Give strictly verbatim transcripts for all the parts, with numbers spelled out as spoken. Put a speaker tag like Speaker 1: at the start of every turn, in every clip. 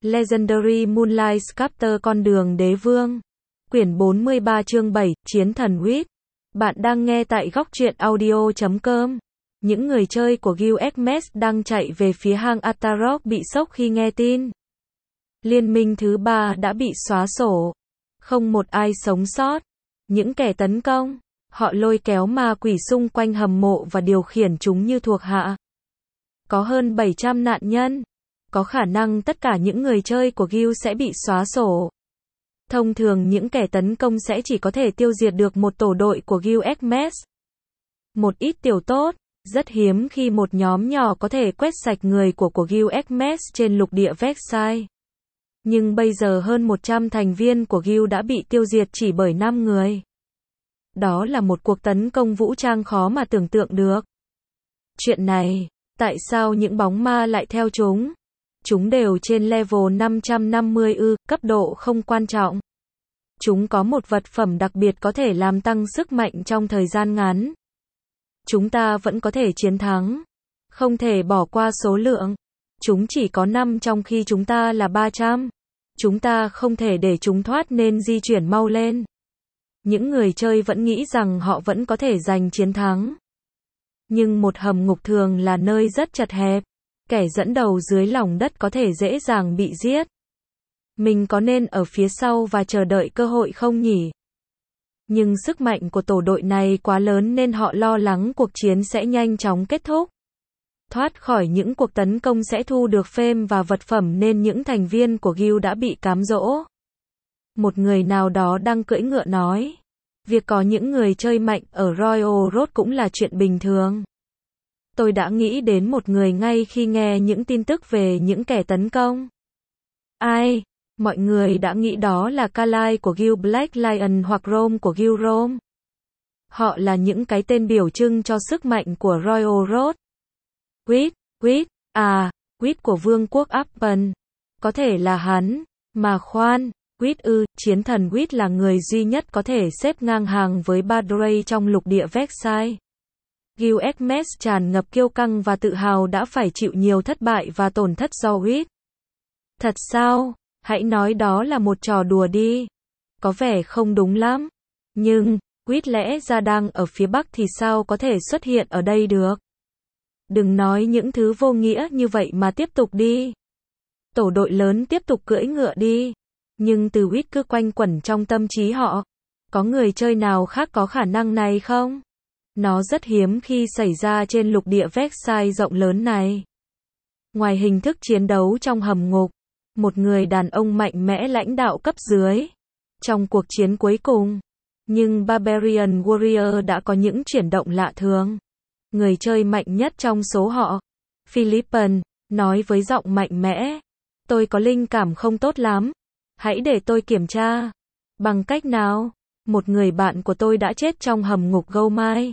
Speaker 1: Legendary Moonlight Sculptor Con đường đế vương. Quyển bốn mươi ba chương bảy, Chiến thần Reed. Bạn đang nghe tại góc truyện audio chấm com. Những người chơi của Gilgamesh đang chạy về phía hang Ataroth bị sốc khi nghe tin Liên minh thứ ba đã bị xóa sổ. Không một ai sống sót. Những kẻ tấn công, họ lôi kéo ma quỷ xung quanh hầm mộ và điều khiển chúng như thuộc hạ. Có hơn bảy trăm nạn nhân. Có khả năng tất cả những người chơi của Gil sẽ bị xóa sổ. Thông thường những kẻ tấn công sẽ chỉ có thể tiêu diệt được một tổ đội của Gilgamesh. Một ít tiểu tốt, rất hiếm khi một nhóm nhỏ có thể quét sạch người của của Gilgamesh trên lục địa Vexai. Nhưng bây giờ hơn một trăm thành viên của Gil đã bị tiêu diệt chỉ bởi năm người. Đó là một cuộc tấn công vũ trang khó mà tưởng tượng được. Chuyện này, tại sao những bóng ma lại theo chúng? Chúng đều trên level năm trăm năm mươi ư, cấp độ không quan trọng. Chúng có một vật phẩm đặc biệt có thể làm tăng sức mạnh trong thời gian ngắn. Chúng ta vẫn có thể chiến thắng. Không thể bỏ qua số lượng. Chúng chỉ có năm trong khi chúng ta là ba trăm. Chúng ta không thể để chúng thoát nên di chuyển mau lên. Những người chơi vẫn nghĩ rằng họ vẫn có thể giành chiến thắng. Nhưng một hầm ngục thường là nơi rất chật hẹp. Kẻ dẫn đầu dưới lòng đất có thể dễ dàng bị giết. Mình có nên ở phía sau và chờ đợi cơ hội không nhỉ? Nhưng sức mạnh của tổ đội này quá lớn nên họ lo lắng cuộc chiến sẽ nhanh chóng kết thúc. Thoát khỏi những cuộc tấn công sẽ thu được phêm và vật phẩm nên những thành viên của Gil đã bị cám dỗ. Một người nào đó đang cưỡi ngựa nói. Việc có những người chơi mạnh ở Royal Road cũng là chuyện bình thường. Tôi đã nghĩ đến một người ngay khi nghe những tin tức về những kẻ tấn công. Ai? Mọi người đã nghĩ đó là Kalai của Gil Black Lion hoặc Rome của Gil Rome. Họ là những cái tên biểu trưng cho sức mạnh của Royal Road. Reed, Reed, à, Reed của Vương quốc Appen. Có thể là hắn, mà khoan, Reed ư, chiến thần Reed là người duy nhất có thể xếp ngang hàng với Badrey trong lục địa Vexai. Gilgamesh tràn ngập kiêu căng và tự hào đã phải chịu nhiều thất bại và tổn thất do Reed. Thật sao? Hãy nói đó là một trò đùa đi. Có vẻ không đúng lắm. Nhưng, Reed lẽ ra đang ở phía bắc thì sao có thể xuất hiện ở đây được? Đừng nói những thứ vô nghĩa như vậy mà tiếp tục đi. Tổ đội lớn tiếp tục cưỡi ngựa đi. Nhưng từ Reed cứ quanh quẩn trong tâm trí họ. Có người chơi nào khác có khả năng này không? Nó rất hiếm khi xảy ra trên lục địa Vexai rộng lớn này. Ngoài hình thức chiến đấu trong hầm ngục, một người đàn ông mạnh mẽ lãnh đạo cấp dưới trong cuộc chiến cuối cùng. Nhưng Barbarian Warrior đã có những chuyển động lạ thường. Người chơi mạnh nhất trong số họ, Philippen, nói với giọng mạnh mẽ. Tôi có linh cảm không tốt lắm. Hãy để tôi kiểm tra. Bằng cách nào? Một người bạn của tôi đã chết trong hầm ngục Gomai.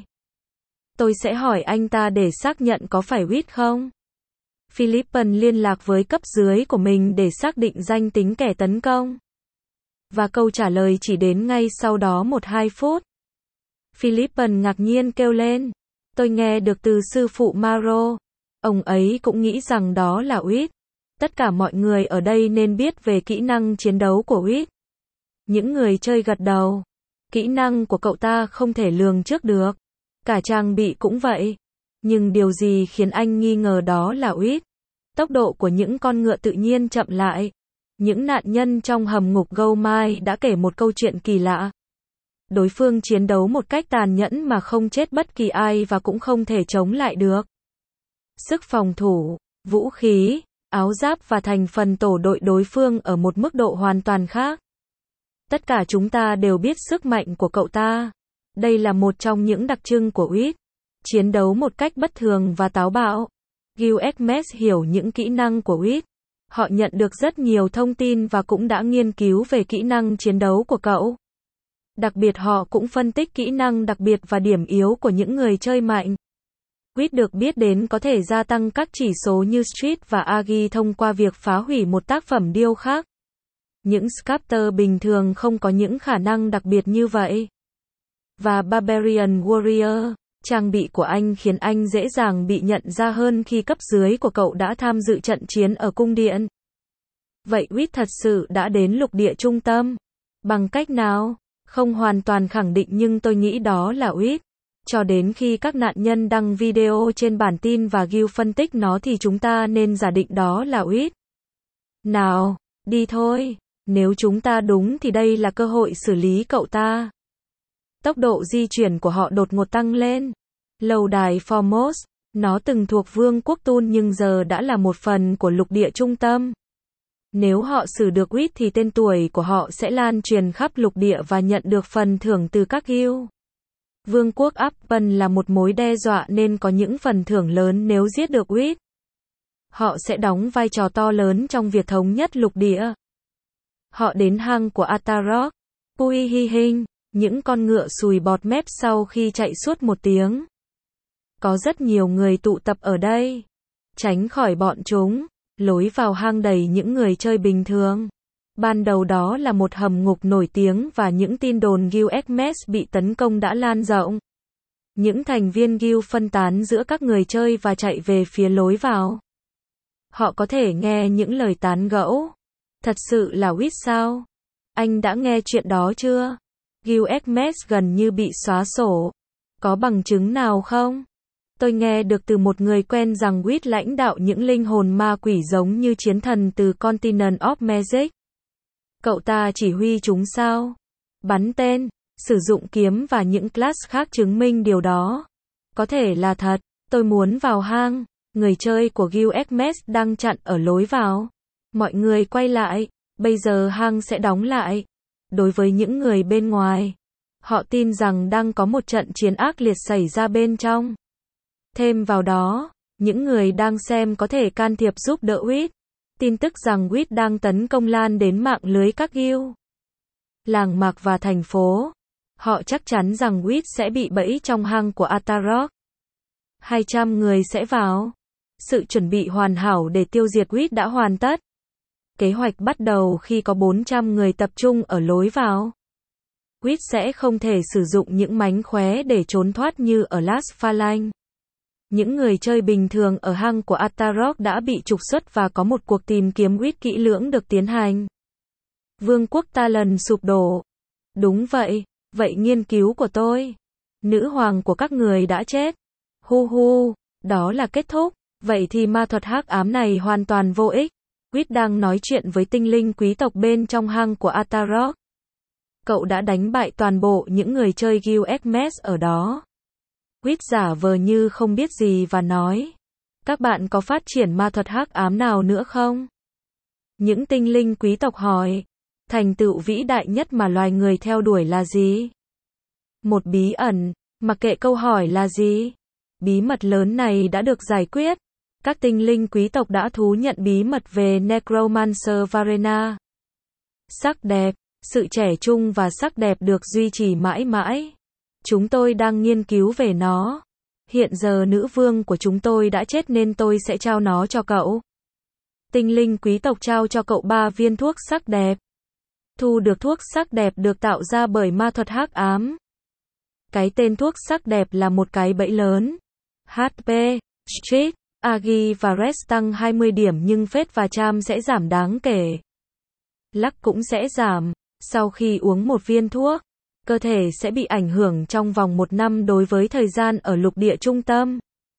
Speaker 1: Tôi sẽ hỏi anh ta để xác nhận có phải Reed không? Philippen liên lạc với cấp dưới của mình để xác định danh tính kẻ tấn công. Và câu trả lời chỉ đến ngay sau đó một hai phút. Philippen ngạc nhiên kêu lên. Tôi nghe được từ sư phụ Maro. Ông ấy cũng nghĩ rằng đó là Reed. Tất cả mọi người ở đây nên biết về kỹ năng chiến đấu của Reed. Những người chơi gật đầu. Kỹ năng của cậu ta không thể lường trước được. Cả trang bị cũng vậy. Nhưng điều gì khiến anh nghi ngờ đó là Reed? Tốc độ của những con ngựa tự nhiên chậm lại. Những nạn nhân trong hầm ngục Gomai đã kể một câu chuyện kỳ lạ. Đối phương chiến đấu một cách tàn nhẫn mà không chết bất kỳ ai và cũng không thể chống lại được. Sức phòng thủ, vũ khí, áo giáp và thành phần tổ đội đối phương ở một mức độ hoàn toàn khác. Tất cả chúng ta đều biết sức mạnh của cậu ta. Đây là một trong những đặc trưng của Reed. Chiến đấu một cách bất thường và táo bạo. Gilgamesh hiểu những kỹ năng của Reed. Họ nhận được rất nhiều thông tin và cũng đã nghiên cứu về kỹ năng chiến đấu của cậu. Đặc biệt họ cũng phân tích kỹ năng đặc biệt và điểm yếu của những người chơi mạnh. Reed được biết đến có thể gia tăng các chỉ số như Street và Agi thông qua việc phá hủy một tác phẩm điêu khắc. Những sculptor bình thường không có những khả năng đặc biệt như vậy. Và Barbarian Warrior, trang bị của anh khiến anh dễ dàng bị nhận ra hơn khi cấp dưới của cậu đã tham dự trận chiến ở cung điện. Vậy Wit thật sự đã đến lục địa trung tâm? Bằng cách nào? Không hoàn toàn khẳng định nhưng tôi nghĩ đó là Wit. Cho đến khi các nạn nhân đăng video trên bản tin và Gill phân tích nó thì chúng ta nên giả định đó là Wit. Nào, đi thôi. Nếu chúng ta đúng thì đây là cơ hội xử lý cậu ta. Tốc độ di chuyển của họ đột ngột tăng lên. Lâu đài Formos, nó từng thuộc vương quốc Tun nhưng giờ đã là một phần của lục địa trung tâm. Nếu họ xử được Wit thì tên tuổi của họ sẽ lan truyền khắp lục địa và nhận được phần thưởng từ các Gill. Vương quốc Appen là một mối đe dọa nên có những phần thưởng lớn nếu giết được Wit. Họ sẽ đóng vai trò to lớn trong việc thống nhất lục địa. Họ đến hang của Atarok, Pui Hi Hinh, những con ngựa sùi bọt mép sau khi chạy suốt một tiếng. Có rất nhiều người tụ tập ở đây. Tránh khỏi bọn chúng. Lối vào hang đầy những người chơi bình thường. Ban đầu đó là một hầm ngục nổi tiếng và những tin đồn Guild Hermes bị tấn công đã lan rộng. Những thành viên Guild phân tán giữa các người chơi và chạy về phía lối vào. Họ có thể nghe những lời tán gẫu. Thật sự là Wit sao? Anh đã nghe chuyện đó chưa? Guild Hermes gần như bị xóa sổ. Có bằng chứng nào không? Tôi nghe được từ một người quen rằng Wit lãnh đạo những linh hồn ma quỷ giống như chiến thần từ Continent of Magic. Cậu ta chỉ huy chúng sao? Bắn tên, sử dụng kiếm và những class khác chứng minh điều đó. Có thể là thật. Tôi muốn vào hang. Người chơi của Guild Hermes đang chặn ở lối vào. Mọi người quay lại. Bây giờ hang sẽ đóng lại. Đối với những người bên ngoài, họ tin rằng đang có một trận chiến ác liệt xảy ra bên trong. Thêm vào đó, những người đang xem có thể can thiệp giúp đỡ Wit. Tin tức rằng Wit đang tấn công lan đến mạng lưới các Guild, làng mạc và thành phố. Họ chắc chắn rằng Wit sẽ bị bẫy trong hang của Atarok. hai trăm người sẽ vào. Sự chuẩn bị hoàn hảo để tiêu diệt Wit đã hoàn tất. Kế hoạch bắt đầu khi có bốn trăm người tập trung ở lối vào. Wit sẽ không thể sử dụng những mánh khóe để trốn thoát như ở Las Phalanx. Những người chơi bình thường ở hang của Atarok đã bị trục xuất và có một cuộc tìm kiếm Wit kỹ lưỡng được tiến hành. Vương quốc Talon sụp đổ. Đúng vậy, vậy nghiên cứu của tôi. Nữ hoàng của các người đã chết. Hu hu, đó là kết thúc. Vậy thì ma thuật hắc ám này hoàn toàn vô ích. Wit đang nói chuyện với tinh linh quý tộc bên trong hang của Atarok. Cậu đã đánh bại toàn bộ những người chơi Guild Hermes ở đó. Wit giả vờ như không biết gì và nói. Các bạn có phát triển ma thuật hắc ám nào nữa không? Những tinh linh quý tộc hỏi. Thành tựu vĩ đại nhất mà loài người theo đuổi là gì? Một bí ẩn, mặc kệ câu hỏi là gì. Bí mật lớn này đã được giải quyết. Các tinh linh quý tộc đã thú nhận bí mật về Necromancer Varena. Sắc đẹp, sự trẻ trung và sắc đẹp được duy trì mãi mãi. Chúng tôi đang nghiên cứu về nó. Hiện giờ nữ vương của chúng tôi đã chết nên tôi sẽ trao nó cho cậu. Tinh linh quý tộc trao cho cậu ba viên thuốc sắc đẹp. Thu được thuốc sắc đẹp được tạo ra bởi ma thuật hắc ám. Cái tên thuốc sắc đẹp là một cái bẫy lớn. hát pê, Street, Agi và Rest tăng hai mươi điểm nhưng Fate và Charm sẽ giảm đáng kể. Luck cũng sẽ giảm. Sau khi uống một viên thuốc, cơ thể sẽ bị ảnh hưởng trong vòng một năm đối với thời gian ở lục địa trung tâm.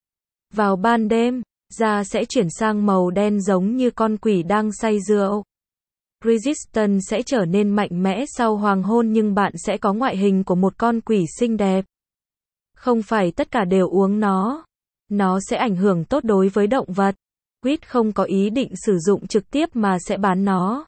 Speaker 1: Vào ban đêm, da sẽ chuyển sang màu đen giống như con quỷ đang say rượu. Resistance sẽ trở nên mạnh mẽ sau hoàng hôn nhưng bạn sẽ có ngoại hình của một con quỷ xinh đẹp. Không phải tất cả đều uống nó. Nó sẽ ảnh hưởng tốt đối với động vật. Wit không có ý định sử dụng trực tiếp mà sẽ bán nó.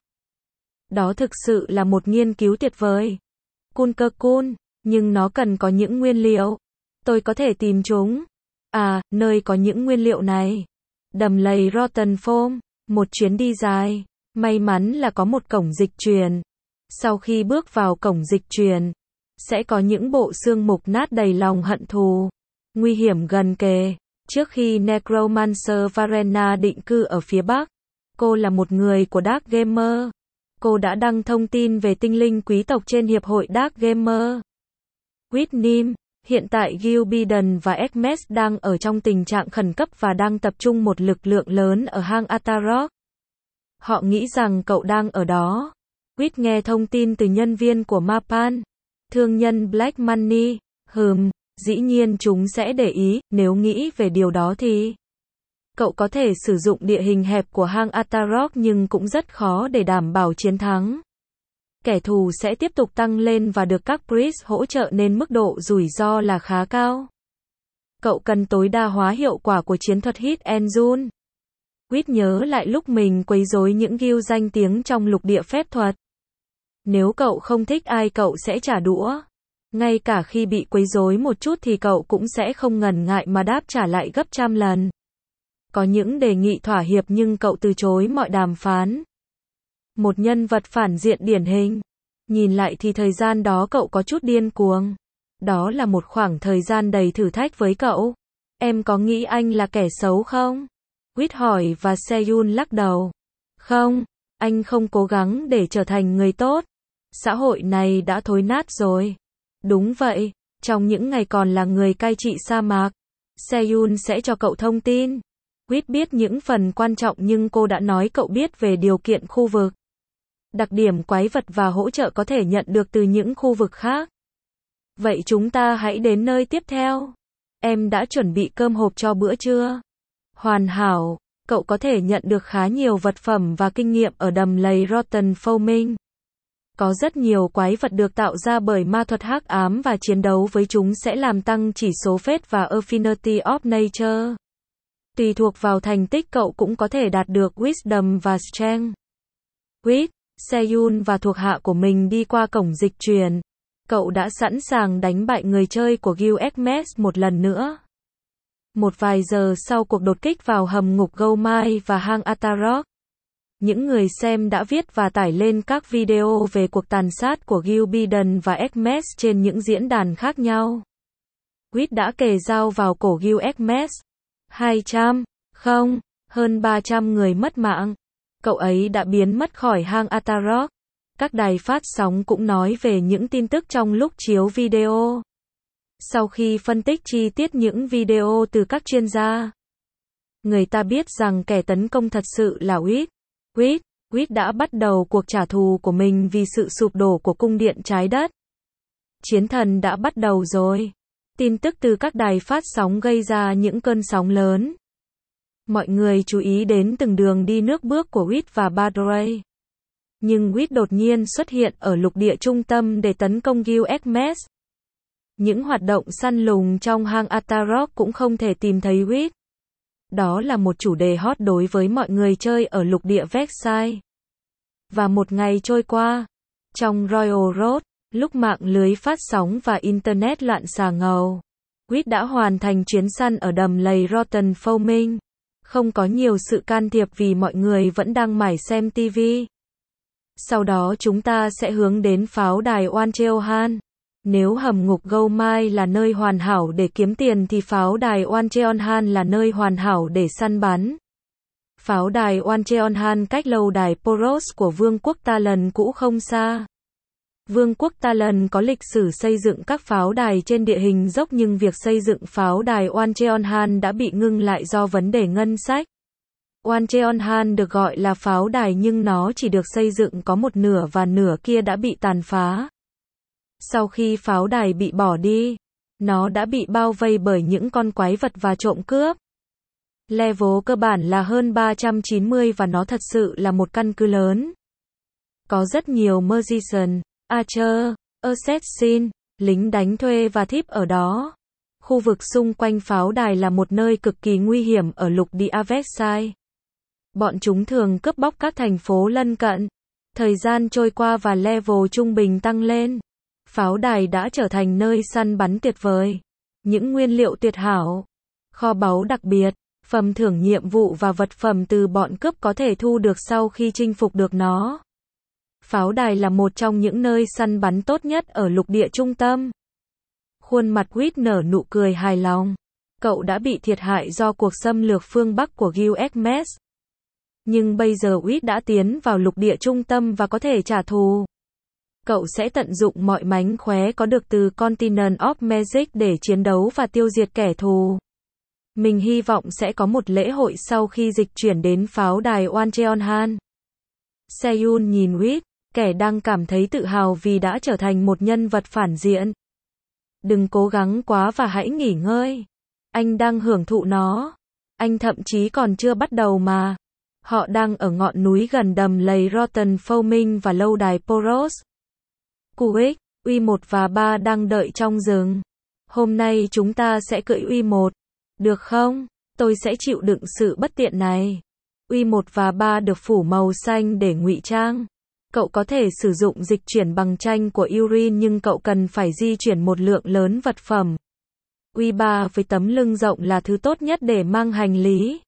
Speaker 1: Đó thực sự là một nghiên cứu tuyệt vời. Kunkerkun, nhưng nó cần có những nguyên liệu. Tôi có thể tìm chúng. À, nơi có những nguyên liệu này. Đầm lầy Rotten Foam, một chuyến đi dài. May mắn là có một cổng dịch truyền. Sau khi bước vào cổng dịch truyền, sẽ có những bộ xương mục nát đầy lòng hận thù. Nguy hiểm gần kề. Trước khi Necromancer Varena định cư ở phía Bắc, cô là một người của Dark Gamer. Cô đã đăng thông tin về tinh linh quý tộc trên Hiệp hội Dark Gamer. Whitney, hiện tại Guild Biden và Hermes đang ở trong tình trạng khẩn cấp và đang tập trung một lực lượng lớn ở hang Atarok. Họ nghĩ rằng cậu đang ở đó. Quýt nghe thông tin từ nhân viên của Mapan, thương nhân Black Money. Hừm, dĩ nhiên chúng sẽ để ý, nếu nghĩ về điều đó thì cậu có thể sử dụng địa hình hẹp của hang Atarok nhưng cũng rất khó để đảm bảo chiến thắng. Kẻ thù sẽ tiếp tục tăng lên và được các Priest hỗ trợ nên mức độ rủi ro là khá cao. Cậu cần tối đa hóa hiệu quả của chiến thuật Hit and Run. Quýt nhớ lại lúc mình quấy rối những guild danh tiếng trong lục địa phép thuật. Nếu cậu không thích ai cậu sẽ trả đũa. Ngay cả khi bị quấy rối một chút thì cậu cũng sẽ không ngần ngại mà đáp trả lại gấp trăm lần. Có những đề nghị thỏa hiệp nhưng cậu từ chối mọi đàm phán. Một nhân vật phản diện điển hình. Nhìn lại thì thời gian đó cậu có chút điên cuồng. Đó là một khoảng thời gian đầy thử thách với cậu. Em có nghĩ anh là kẻ xấu không? Quýt hỏi và Seyun lắc đầu. Không, anh không cố gắng để trở thành người tốt. Xã hội này đã thối nát rồi. Đúng vậy, trong những ngày còn là người cai trị sa mạc, Seyun sẽ cho cậu thông tin. Quýt biết những phần quan trọng nhưng cô đã nói cậu biết về điều kiện khu vực, đặc điểm quái vật và hỗ trợ có thể nhận được từ những khu vực khác. Vậy chúng ta hãy đến nơi tiếp theo. Em đã chuẩn bị cơm hộp cho bữa trưa. Hoàn hảo, cậu có thể nhận được khá nhiều vật phẩm và kinh nghiệm ở đầm lầy Rotten Foaming. Có rất nhiều quái vật được tạo ra bởi ma thuật hắc ám và chiến đấu với chúng sẽ làm tăng chỉ số phết và Affinity of Nature. Tùy thuộc vào thành tích cậu cũng có thể đạt được Wisdom và Strength. Quýt, Seyun và thuộc hạ của mình đi qua cổng dịch chuyển. Cậu đã sẵn sàng đánh bại người chơi của Guild Hermes một lần nữa. Một vài giờ sau cuộc đột kích vào hầm ngục Goumai và hang Atarok, những người xem đã viết và tải lên các video về cuộc tàn sát của Guild Biden và Hermes trên những diễn đàn khác nhau. Quýt đã kề dao vào cổ Guild Hermes. hai trăm, không, hơn ba trăm người mất mạng. Cậu ấy đã biến mất khỏi hang Atarok. Các đài phát sóng cũng nói về những tin tức trong lúc chiếu video. Sau khi phân tích chi tiết những video từ các chuyên gia, người ta biết rằng kẻ tấn công thật sự là Quýt. Quýt, Quýt đã bắt đầu cuộc trả thù của mình vì sự sụp đổ của cung điện trái đất. Chiến thần đã bắt đầu rồi. Tin tức từ các đài phát sóng gây ra những cơn sóng lớn. Mọi người chú ý đến từng đường đi nước bước của Quýt và Badray. Nhưng Quýt đột nhiên xuất hiện ở lục địa trung tâm để tấn công Guild Hermes. Những hoạt động săn lùng trong hang Atarok cũng không thể tìm thấy Quýt. Đó là một chủ đề hot đối với mọi người chơi ở lục địa Vexai. Và một ngày trôi qua, trong Royal Road, lúc mạng lưới phát sóng và Internet loạn xà ngầu, Quýt đã hoàn thành chuyến săn ở đầm lầy Rotten Foaming. Không có nhiều sự can thiệp vì mọi người vẫn đang mải xem ti vi. Sau đó chúng ta sẽ hướng đến pháo đài Wancheonhan. Nếu hầm ngục Goumai là nơi hoàn hảo để kiếm tiền thì pháo đài Wancheonhan là nơi hoàn hảo để săn bắn. Pháo đài Wancheonhan cách lâu đài Poros của Vương quốc Talon cũ không xa. Vương quốc Talon có lịch sử xây dựng các pháo đài trên địa hình dốc nhưng việc xây dựng pháo đài Wancheonhan đã bị ngưng lại do vấn đề ngân sách. Wancheonhan được gọi là pháo đài nhưng nó chỉ được xây dựng có một nửa và nửa kia đã bị tàn phá. Sau khi pháo đài bị bỏ đi, nó đã bị bao vây bởi những con quái vật và trộm cướp. Level cơ bản là hơn ba trăm chín mươi và nó thật sự là một căn cứ lớn. Có rất nhiều Magician, Archer, Assassin, lính đánh thuê và thief ở đó. Khu vực xung quanh pháo đài là một nơi cực kỳ nguy hiểm ở lục địa Vexai. Bọn chúng thường cướp bóc các thành phố lân cận. Thời gian trôi qua và level trung bình tăng lên. Pháo đài đã trở thành nơi săn bắn tuyệt vời. Những nguyên liệu tuyệt hảo, kho báu đặc biệt, phần thưởng nhiệm vụ và vật phẩm từ bọn cướp có thể thu được sau khi chinh phục được nó. Pháo đài là một trong những nơi săn bắn tốt nhất ở lục địa trung tâm. Khuôn mặt Quýt nở nụ cười hài lòng. Cậu đã bị thiệt hại do cuộc xâm lược phương Bắc của Guild Hermes. Nhưng bây giờ Quýt đã tiến vào lục địa trung tâm và có thể trả thù. Cậu sẽ tận dụng mọi mánh khóe có được từ Continent of Magic để chiến đấu và tiêu diệt kẻ thù. Mình hy vọng sẽ có một lễ hội sau khi dịch chuyển đến pháo đài Wancheonhan. Seyun nhìn Wit, kẻ đang cảm thấy tự hào vì đã trở thành một nhân vật phản diện. Đừng cố gắng quá và hãy nghỉ ngơi. Anh đang hưởng thụ nó. Anh thậm chí còn chưa bắt đầu mà. Họ đang ở ngọn núi gần đầm lầy Rotten Foaming và lâu đài Poros. Kuwait, U một và ba đang đợi trong rừng. Hôm nay chúng ta sẽ cưỡi U một. Được không? Tôi sẽ chịu đựng sự bất tiện này. U một và ba được phủ màu xanh để ngụy trang. Cậu có thể sử dụng dịch chuyển bằng tranh của Urin nhưng cậu cần phải di chuyển một lượng lớn vật phẩm. U ba với tấm lưng rộng là thứ tốt nhất để mang hành lý.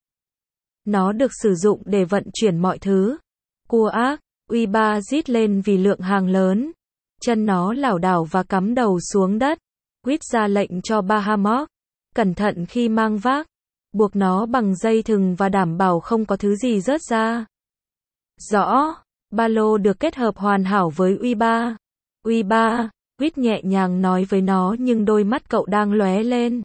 Speaker 1: Nó được sử dụng để vận chuyển mọi thứ. Cua ác, U ba rít lên vì lượng hàng lớn. Chân nó lảo đảo và cắm đầu xuống đất. Quýt ra lệnh cho Bahamut. Cẩn thận khi mang vác. Buộc nó bằng dây thừng và đảm bảo không có thứ gì rớt ra. Rõ. Ba lô được kết hợp hoàn hảo với U ba. U ba, Quýt nhẹ nhàng nói với nó nhưng đôi mắt cậu đang lóe lên.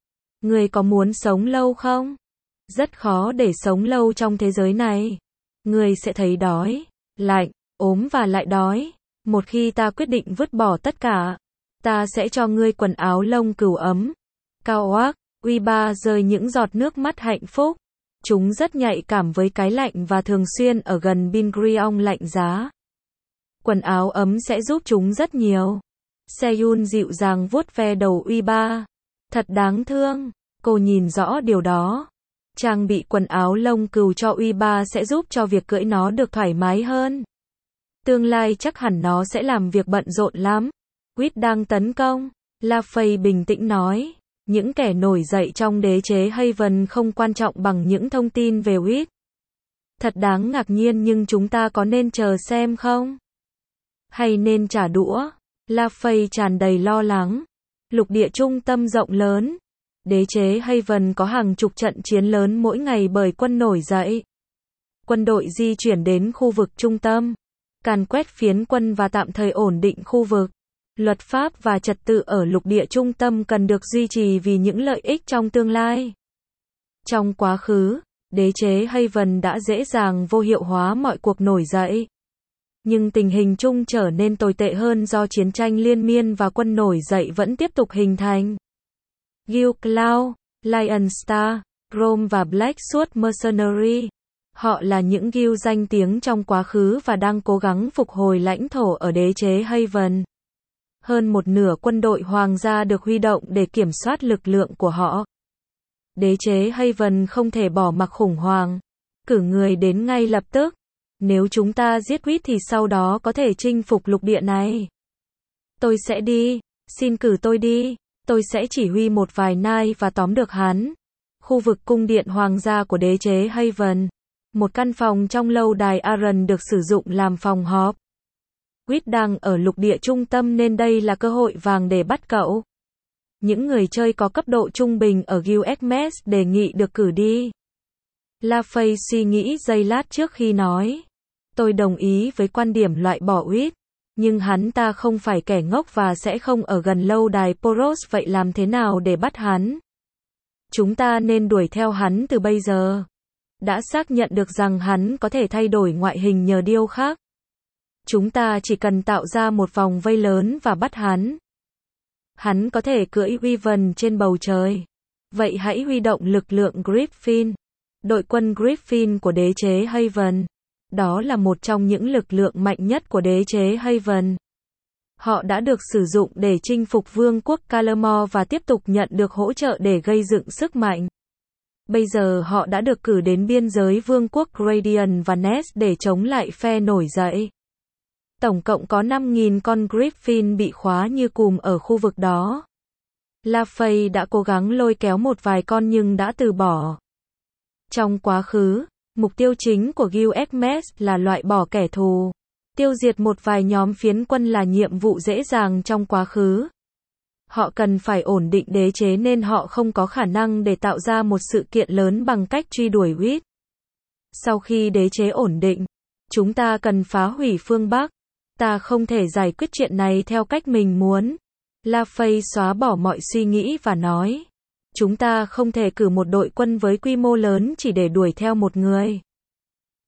Speaker 1: Người có muốn sống lâu không? Rất khó để sống lâu trong thế giới này. Người sẽ thấy đói, lạnh, ốm và lại đói. Một khi ta quyết định vứt bỏ tất cả, ta sẽ cho ngươi quần áo lông cừu ấm. Cao oác, U ba rơi những giọt nước mắt hạnh phúc. Chúng rất nhạy cảm với cái lạnh và thường xuyên ở gần Bingriong lạnh giá. Quần áo ấm sẽ giúp chúng rất nhiều. Seyun dịu dàng vuốt ve đầu U ba. Thật đáng thương. Cô nhìn rõ điều đó. Trang bị quần áo lông cừu cho U ba sẽ giúp cho việc cưỡi nó được thoải mái hơn. Tương lai chắc hẳn nó sẽ làm việc bận rộn lắm. Quýt đang tấn công. La Fay bình tĩnh nói. Những kẻ nổi dậy trong đế chế Haven không quan trọng bằng những thông tin về Quýt. Thật đáng ngạc nhiên nhưng chúng ta có nên chờ xem không? Hay nên trả đũa? La Fay tràn đầy lo lắng. Lục địa trung tâm rộng lớn. Đế chế Haven có hàng chục trận chiến lớn mỗi ngày bởi quân nổi dậy. Quân đội di chuyển đến khu vực trung tâm. Càn quét phiến quân và tạm thời ổn định khu vực. Luật pháp và trật tự ở lục địa trung tâm cần được duy trì vì những lợi ích trong tương lai. Trong quá khứ, đế chế Haven đã dễ dàng vô hiệu hóa mọi cuộc nổi dậy. Nhưng tình hình chung trở nên tồi tệ hơn do chiến tranh liên miên và quân nổi dậy vẫn tiếp tục hình thành. Guild Cloud, Lion Star, Rome và Blackwood Mercenary. Họ là những guild danh tiếng trong quá khứ và đang cố gắng phục hồi lãnh thổ ở đế chế Haven. Hơn một nửa quân đội hoàng gia được huy động để kiểm soát lực lượng của họ. Đế chế Haven không thể bỏ mặc khủng hoảng. Cử người đến ngay lập tức. Nếu chúng ta giết Quýt thì sau đó có thể chinh phục lục địa này. Tôi sẽ đi. Xin cử tôi đi. Tôi sẽ chỉ huy một vài nai và tóm được hắn. Khu vực cung điện hoàng gia của đế chế Haven. Một căn phòng trong lâu đài Aaron được sử dụng làm phòng họp. Quýt đang ở lục địa trung tâm nên đây là cơ hội vàng để bắt cậu. Những người chơi có cấp độ trung bình ở Guild Hermes đề nghị được cử đi. La Fay suy nghĩ giây lát trước khi nói. Tôi đồng ý với quan điểm loại bỏ Quýt. Nhưng hắn ta không phải kẻ ngốc và sẽ không ở gần lâu đài Poros, vậy làm thế nào để bắt hắn? Chúng ta nên đuổi theo hắn từ bây giờ. Đã xác nhận được rằng hắn có thể thay đổi ngoại hình nhờ điêu khắc. Chúng ta chỉ cần tạo ra một vòng vây lớn và bắt hắn. Hắn có thể cưỡi Wyvern trên bầu trời. Vậy hãy huy động lực lượng Griffin. Đội quân Griffin của đế chế Haven. Đó là một trong những lực lượng mạnh nhất của đế chế Haven. Họ đã được sử dụng để chinh phục vương quốc Calamore và tiếp tục nhận được hỗ trợ để gây dựng sức mạnh. Bây giờ họ đã được cử đến biên giới vương quốc Radiant và Nest để chống lại phe nổi dậy. Tổng cộng có năm nghìn con Griffin bị khóa như cùm ở khu vực đó. La Fay đã cố gắng lôi kéo một vài con nhưng đã từ bỏ. Trong quá khứ, mục tiêu chính của Guild Hermes là loại bỏ kẻ thù. Tiêu diệt một vài nhóm phiến quân là nhiệm vụ dễ dàng trong quá khứ. Họ cần phải ổn định đế chế nên họ không có khả năng để tạo ra một sự kiện lớn bằng cách truy đuổi Quýt. Sau khi đế chế ổn định, chúng ta cần phá hủy phương Bắc. Ta không thể giải quyết chuyện này theo cách mình muốn. La Fay xóa bỏ mọi suy nghĩ và nói. Chúng ta không thể cử một đội quân với quy mô lớn chỉ để đuổi theo một người.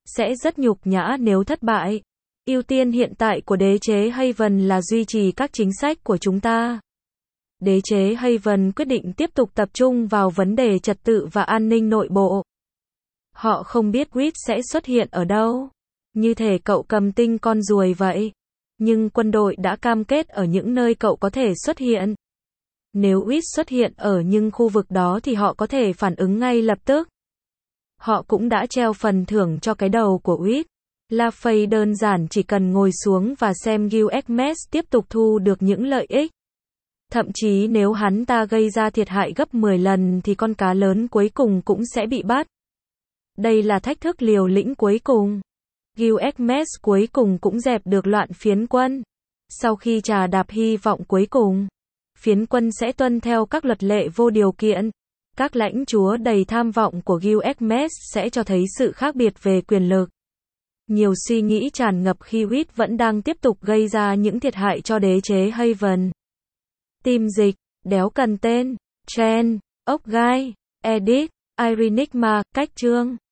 Speaker 1: sẽ rất nhục nhã nếu thất bại. Ưu tiên hiện tại của đế chế Haven là duy trì các chính sách của chúng ta. Đế chế Haven quyết định tiếp tục tập trung vào vấn đề trật tự và an ninh nội bộ. Họ không biết Reed sẽ xuất hiện ở đâu. Như thể cậu cầm tinh con ruồi vậy. Nhưng quân đội đã cam kết ở những nơi cậu có thể xuất hiện. Nếu Reed xuất hiện ở những khu vực đó thì họ có thể phản ứng ngay lập tức. Họ cũng đã treo phần thưởng cho cái đầu của Reed. LaFay đơn giản chỉ cần ngồi xuống và xem Gilgamesh tiếp tục thu được những lợi ích. Thậm chí nếu hắn ta gây ra thiệt hại gấp mười lần thì con cá lớn cuối cùng cũng sẽ bị bắt. Đây là thách thức liều lĩnh cuối cùng. Gilgamesh cuối cùng cũng dẹp được loạn phiến quân. Sau khi trà đạp hy vọng cuối cùng, phiến quân sẽ tuân theo các luật lệ vô điều kiện. Các lãnh chúa đầy tham vọng của Gilgamesh sẽ cho thấy sự khác biệt về quyền lực. Nhiều suy nghĩ tràn ngập khi Reed vẫn đang tiếp tục gây ra những thiệt hại cho đế chế Haven. Tim dịch, đéo cần tên, Chen, ốc gai, edit, Irenigma, cách chương.